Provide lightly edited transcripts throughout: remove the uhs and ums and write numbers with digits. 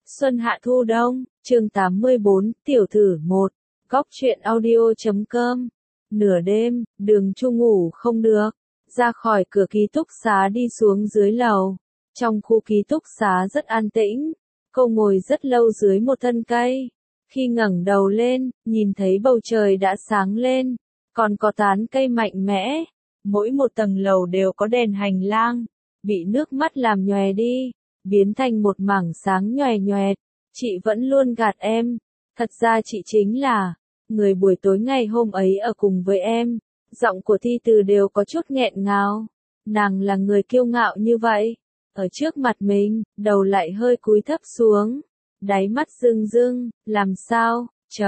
Xuân hạ thu đông, chương 84, tiểu thử 1, góc truyện audio.com. Nửa đêm, Đường Chu ngủ không được, ra khỏi cửa ký túc xá đi xuống dưới lầu. Trong khu ký túc xá rất an tĩnh, cô ngồi rất lâu dưới một thân cây. Khi ngẩng đầu lên, nhìn thấy bầu trời đã sáng lên, còn có tán cây mạnh mẽ. Mỗi một tầng lầu đều có đèn hành lang, bị nước mắt làm nhòe đi, biến thành một mảng sáng nhòe nhòe. Chị vẫn luôn gạt em, thật ra chị chính là người buổi tối ngày hôm ấy ở cùng với em. Giọng của Thi Từ đều có chút nghẹn ngào. Nàng là người kiêu ngạo như vậy, ở trước mặt mình, đầu lại hơi cúi thấp xuống, đáy mắt rưng rưng, làm sao,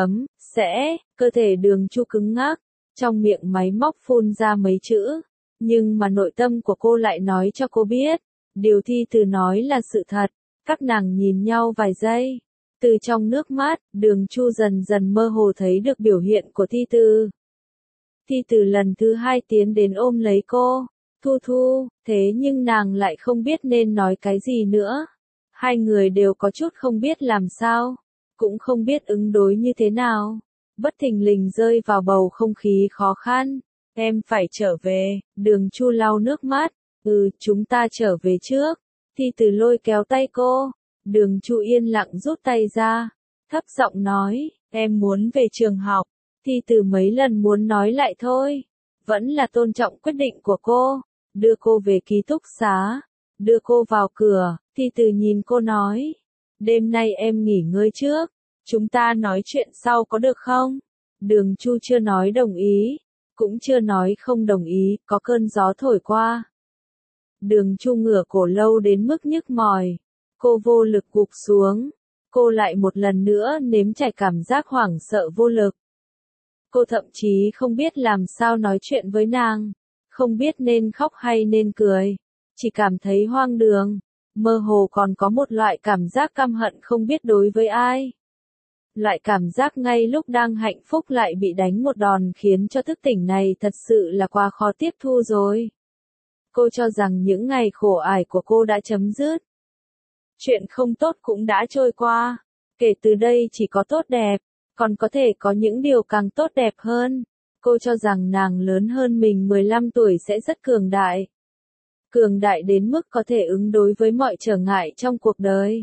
cơ thể Đường Chu cứng ngắc, trong miệng máy móc phun ra mấy chữ, nhưng mà nội tâm của cô lại nói cho cô biết, điều Thi Từ nói là sự thật. Các nàng nhìn nhau vài giây, từ trong nước mắt, Đường Chu dần dần mơ hồ thấy được biểu hiện của Thi Từ. Thi Từ lần thứ hai tiến đến ôm lấy cô, Thu, thế nhưng nàng lại không biết nên nói cái gì nữa. Hai người đều có chút không biết làm sao, cũng không biết ứng đối như thế nào. Bất thình lình rơi vào bầu không khí khó khăn. Em phải trở về, Đường Chu lau nước mắt. Chúng ta trở về trước. Thi Từ lôi kéo tay cô. Đường Chu yên lặng rút tay ra, thấp giọng nói, em muốn về trường học. Thi Từ mấy lần muốn nói lại thôi, vẫn là tôn trọng quyết định của cô, đưa cô về ký túc xá, đưa cô vào cửa. Thi Từ nhìn cô nói, đêm nay em nghỉ ngơi trước, chúng ta nói chuyện sau có được không? Đường Chu chưa nói đồng ý, cũng chưa nói không đồng ý, có cơn gió thổi qua. Đường Chu ngửa cổ lâu đến mức nhức mỏi. Cô vô lực gục xuống, cô lại một lần nữa nếm trải cảm giác hoảng sợ vô lực. Cô thậm chí không biết làm sao nói chuyện với nàng, không biết nên khóc hay nên cười, chỉ cảm thấy hoang đường, mơ hồ còn có một loại cảm giác căm hận không biết đối với ai. Loại cảm giác ngay lúc đang hạnh phúc lại bị đánh một đòn khiến cho thức tỉnh này thật sự là quá khó tiếp thu rồi. Cô cho rằng những ngày khổ ải của cô đã chấm dứt. Chuyện không tốt cũng đã trôi qua, kể từ đây chỉ có tốt đẹp, còn có thể có những điều càng tốt đẹp hơn. Cô cho rằng nàng lớn hơn mình 15 tuổi sẽ rất cường đại. Cường đại đến mức có thể ứng đối với mọi trở ngại trong cuộc đời.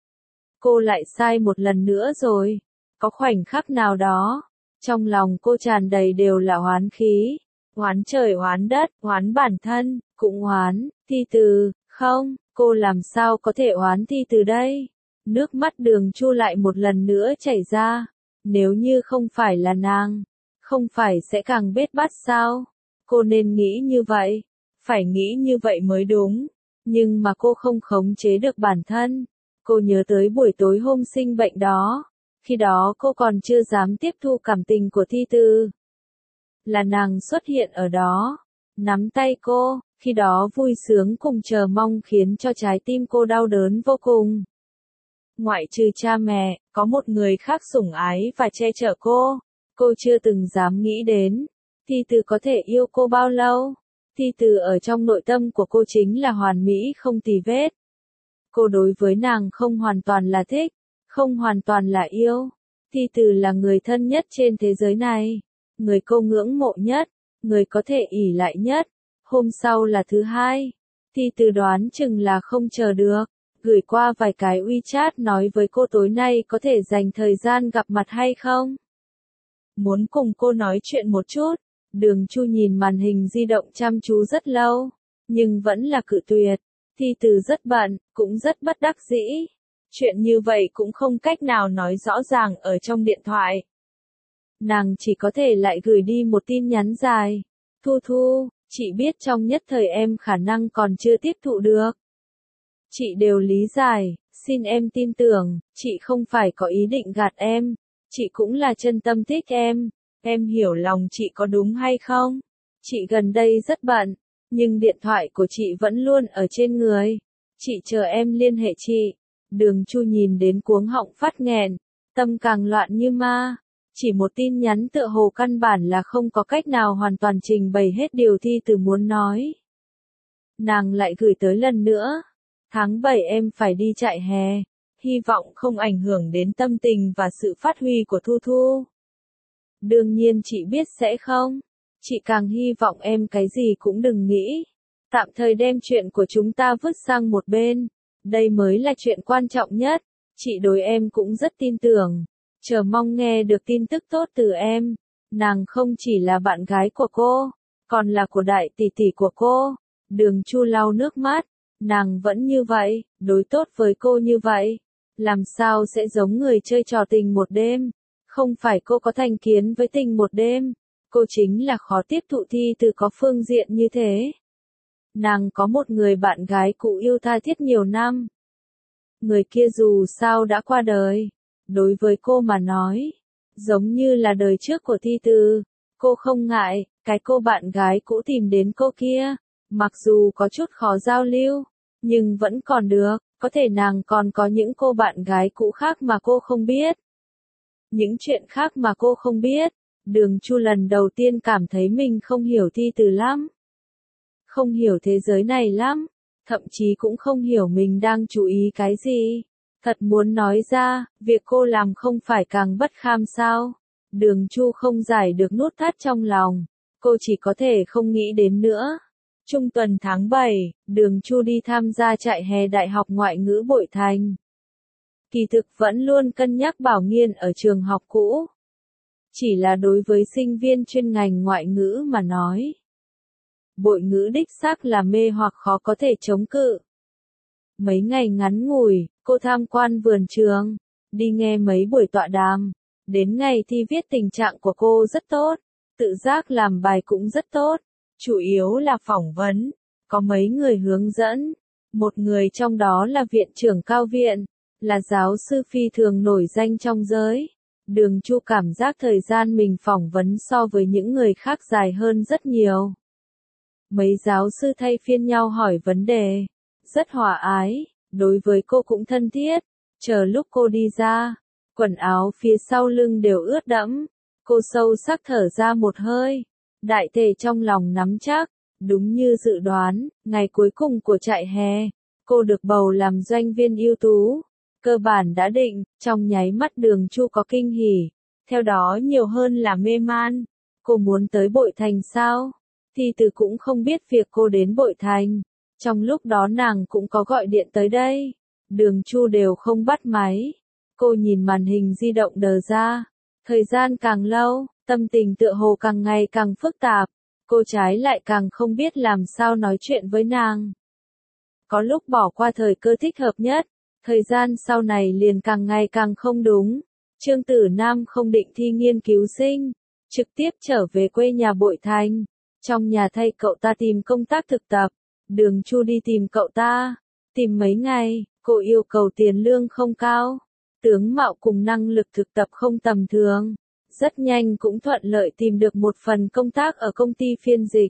Cô lại sai một lần nữa rồi. Có khoảnh khắc nào đó, trong lòng cô tràn đầy đều là oán khí. Oán trời oán đất, oán bản thân, cũng oán Thi Từ. Không, cô làm sao có thể oán Thi Từ đây? Nước mắt Đường Chu lại một lần nữa chảy ra. Nếu như không phải là nàng, không phải sẽ càng bết bát sao? Cô nên nghĩ như vậy, phải nghĩ như vậy mới đúng. Nhưng mà cô không khống chế được bản thân. Cô nhớ tới buổi tối hôm sinh bệnh đó. Khi đó cô còn chưa dám tiếp thu cảm tình của Thi Từ. Là nàng xuất hiện ở đó, nắm tay cô, khi đó vui sướng cùng chờ mong khiến cho trái tim cô đau đớn vô cùng. Ngoại trừ cha mẹ, có một người khác sủng ái và che chở cô chưa từng dám nghĩ đến. Thi Từ có thể yêu cô bao lâu? Thi Từ ở trong nội tâm của cô chính là hoàn mỹ không tì vết. Cô đối với nàng không hoàn toàn là thích, không hoàn toàn là yêu. Thi Từ là người thân nhất trên thế giới này, người cô ngưỡng mộ nhất, người có thể ỷ lại nhất. Hôm sau là thứ hai, Thi Từ đoán chừng là không chờ được, gửi qua vài cái WeChat nói với cô tối nay có thể dành thời gian gặp mặt hay không. Muốn cùng cô nói chuyện một chút. Đường Chu nhìn màn hình di động chăm chú rất lâu, nhưng vẫn là cự tuyệt. Thi Từ rất bận, cũng rất bất đắc dĩ. Chuyện như vậy cũng không cách nào nói rõ ràng ở trong điện thoại. Nàng chỉ có thể lại gửi đi một tin nhắn dài. Thu, chị biết trong nhất thời em khả năng còn chưa tiếp thụ được. Chị đều lý giải, xin em tin tưởng, chị không phải có ý định gạt em. Chị cũng là chân tâm thích em hiểu lòng chị có đúng hay không? Chị gần đây rất bận, nhưng điện thoại của chị vẫn luôn ở trên người. Chị chờ em liên hệ chị. Đường Chu nhìn đến cuống họng phát nghẹn, tâm càng loạn như ma. Chỉ một tin nhắn tựa hồ căn bản là không có cách nào hoàn toàn trình bày hết điều Thi Từ muốn nói. Nàng lại gửi tới lần nữa. Tháng 7 em phải đi trại hè. hy vọng không ảnh hưởng đến tâm tình và sự phát huy của Thu Thu. Đương nhiên chị biết sẽ không. Chị càng hy vọng em cái gì cũng đừng nghĩ. Tạm thời đem chuyện của chúng ta vứt sang một bên. Đây mới là chuyện quan trọng nhất. Chị đối em cũng rất tin tưởng. Chờ mong nghe được tin tức tốt từ em. Nàng không chỉ là bạn gái của cô, còn là của đại tỷ tỷ của cô. Đường Chu lau nước mắt. Nàng vẫn như vậy, đối tốt với cô như vậy. Làm sao sẽ giống người chơi trò tình một đêm? Không phải cô có thành kiến với tình một đêm. Cô chính là khó tiếp thụ Thi Từ có phương diện như thế. Nàng có một người bạn gái cũ yêu tha thiết nhiều năm. Người kia dù sao đã qua đời. Đối với cô mà nói, giống như là đời trước của Thi Từ. Cô không ngại, cái cô bạn gái cũ tìm đến cô kia. Mặc dù có chút khó giao lưu, nhưng vẫn còn được, có thể nàng còn có những cô bạn gái cũ khác mà cô không biết. Những chuyện khác mà cô không biết. Đường Chu lần đầu tiên cảm thấy mình không hiểu Thi Từ lắm. Không hiểu thế giới này lắm. Thậm chí cũng không hiểu mình đang chú ý cái gì. Thật muốn nói ra, việc cô làm không phải càng bất kham sao. Đường Chu không giải được nút thắt trong lòng. Cô chỉ có thể không nghĩ đến nữa. Trung tuần tháng 7, Đường Chu đi tham gia trại hè Đại học Ngoại ngữ Bội Thành. Kỳ thực vẫn luôn cân nhắc bảo nghiên ở trường học cũ. Chỉ là đối với sinh viên chuyên ngành ngoại ngữ mà nói. Bội ngữ đích xác là mê hoặc khó có thể chống cự. Mấy ngày ngắn ngủi, cô tham quan vườn trường, đi nghe mấy buổi tọa đàm. Đến ngày thi viết tình trạng của cô rất tốt, tự giác làm bài cũng rất tốt. Chủ yếu là phỏng vấn, có mấy người hướng dẫn. Một người trong đó là viện trưởng cao viện, là giáo sư phi thường nổi danh trong giới. Đường Chu cảm giác thời gian mình phỏng vấn so với những người khác dài hơn rất nhiều. Mấy giáo sư thay phiên nhau hỏi vấn đề, rất hòa ái, đối với cô cũng thân thiết. Chờ lúc cô đi ra, quần áo phía sau lưng đều ướt đẫm. Cô sâu sắc thở ra một hơi, đại thể trong lòng nắm chắc. Đúng như dự đoán, ngày cuối cùng của trại hè, cô được bầu làm doanh viên ưu tú. Cơ bản đã định, trong nháy mắt Đường Chu có kinh hỉ, theo đó nhiều hơn là mê man. Cô muốn tới Bội Thành sao? Thi Từ cũng không biết việc cô đến Bội Thành. Trong lúc đó nàng cũng có gọi điện tới đây. Đường Chu đều không bắt máy. Cô nhìn màn hình di động đờ ra. Thời gian càng lâu, tâm tình tựa hồ càng ngày càng phức tạp. Cô trái lại càng không biết làm sao nói chuyện với nàng. Có lúc bỏ qua thời cơ thích hợp nhất. Thời gian sau này liền càng ngày càng không đúng. Trương Tử Nam không định thi nghiên cứu sinh, trực tiếp trở về quê nhà Bội Thành. Trong nhà thay cậu ta tìm công tác thực tập. Đường Chu đi tìm cậu ta. Tìm mấy ngày, cô yêu cầu tiền lương không cao. Tướng mạo cùng năng lực thực tập không tầm thường. Rất nhanh cũng thuận lợi tìm được một phần công tác ở công ty phiên dịch.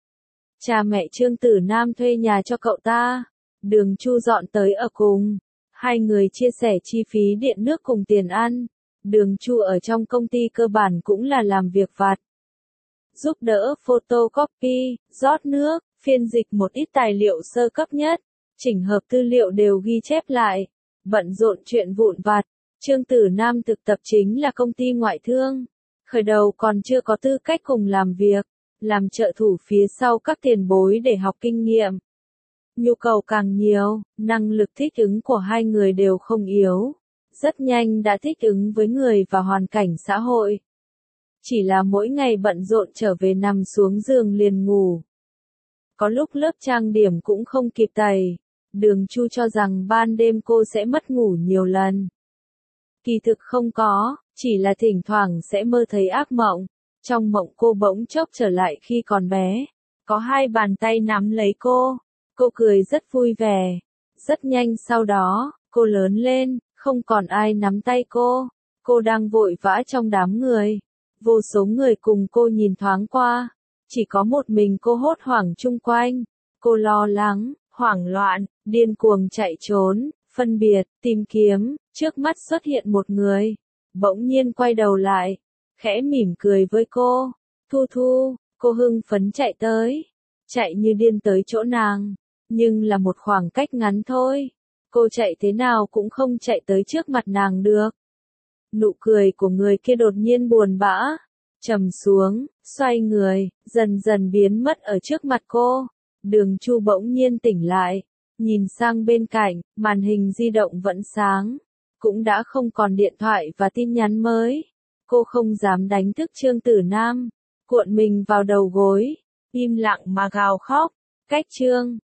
Cha mẹ Trương Tử Nam thuê nhà cho cậu ta. Đường Chu dọn tới ở cùng. Hai người chia sẻ chi phí điện nước cùng tiền ăn. Đường Chu ở trong công ty cơ bản cũng là làm việc vặt. Giúp đỡ photocopy, rót nước, phiên dịch một ít tài liệu sơ cấp nhất. Chỉnh hợp tư liệu đều ghi chép lại. Bận rộn chuyện vụn vặt. Trương Tử Nam thực tập chính là công ty ngoại thương. Khởi đầu còn chưa có tư cách cùng làm việc. Làm trợ thủ phía sau các tiền bối để học kinh nghiệm. Nhu cầu càng nhiều, năng lực thích ứng của hai người đều không yếu. Rất nhanh đã thích ứng với người và hoàn cảnh xã hội. Chỉ là mỗi ngày bận rộn trở về nằm xuống giường liền ngủ. Có lúc lớp trang điểm cũng không kịp tẩy. Đường Chu cho rằng ban đêm cô sẽ mất ngủ nhiều lần. Kỳ thực không có, chỉ là thỉnh thoảng sẽ mơ thấy ác mộng. Trong mộng cô bỗng chốc trở lại khi còn bé. Có hai bàn tay nắm lấy cô. Cô cười rất vui vẻ. Rất nhanh sau đó, cô lớn lên, không còn ai nắm tay cô. Cô đang vội vã trong đám người. Vô số người cùng cô nhìn thoáng qua. Chỉ có một mình cô hốt hoảng chung quanh. Cô lo lắng, hoảng loạn, điên cuồng chạy trốn, phân biệt, tìm kiếm. Trước mắt xuất hiện một người. Bỗng nhiên quay đầu lại. Khẽ mỉm cười với cô. Thu Thu, cô hưng phấn chạy tới. Chạy như điên tới chỗ nàng. Nhưng là một khoảng cách ngắn thôi. Cô chạy thế nào cũng không chạy tới trước mặt nàng được. Nụ cười của người kia đột nhiên buồn bã, trầm xuống, xoay người, dần dần biến mất ở trước mặt cô. Đường Chu bỗng nhiên tỉnh lại, nhìn sang bên cạnh, màn hình di động vẫn sáng, cũng đã không còn điện thoại và tin nhắn mới. Cô không dám đánh thức Trương Tử Nam, cuộn mình vào đầu gối, im lặng mà gào khóc. Cách Trương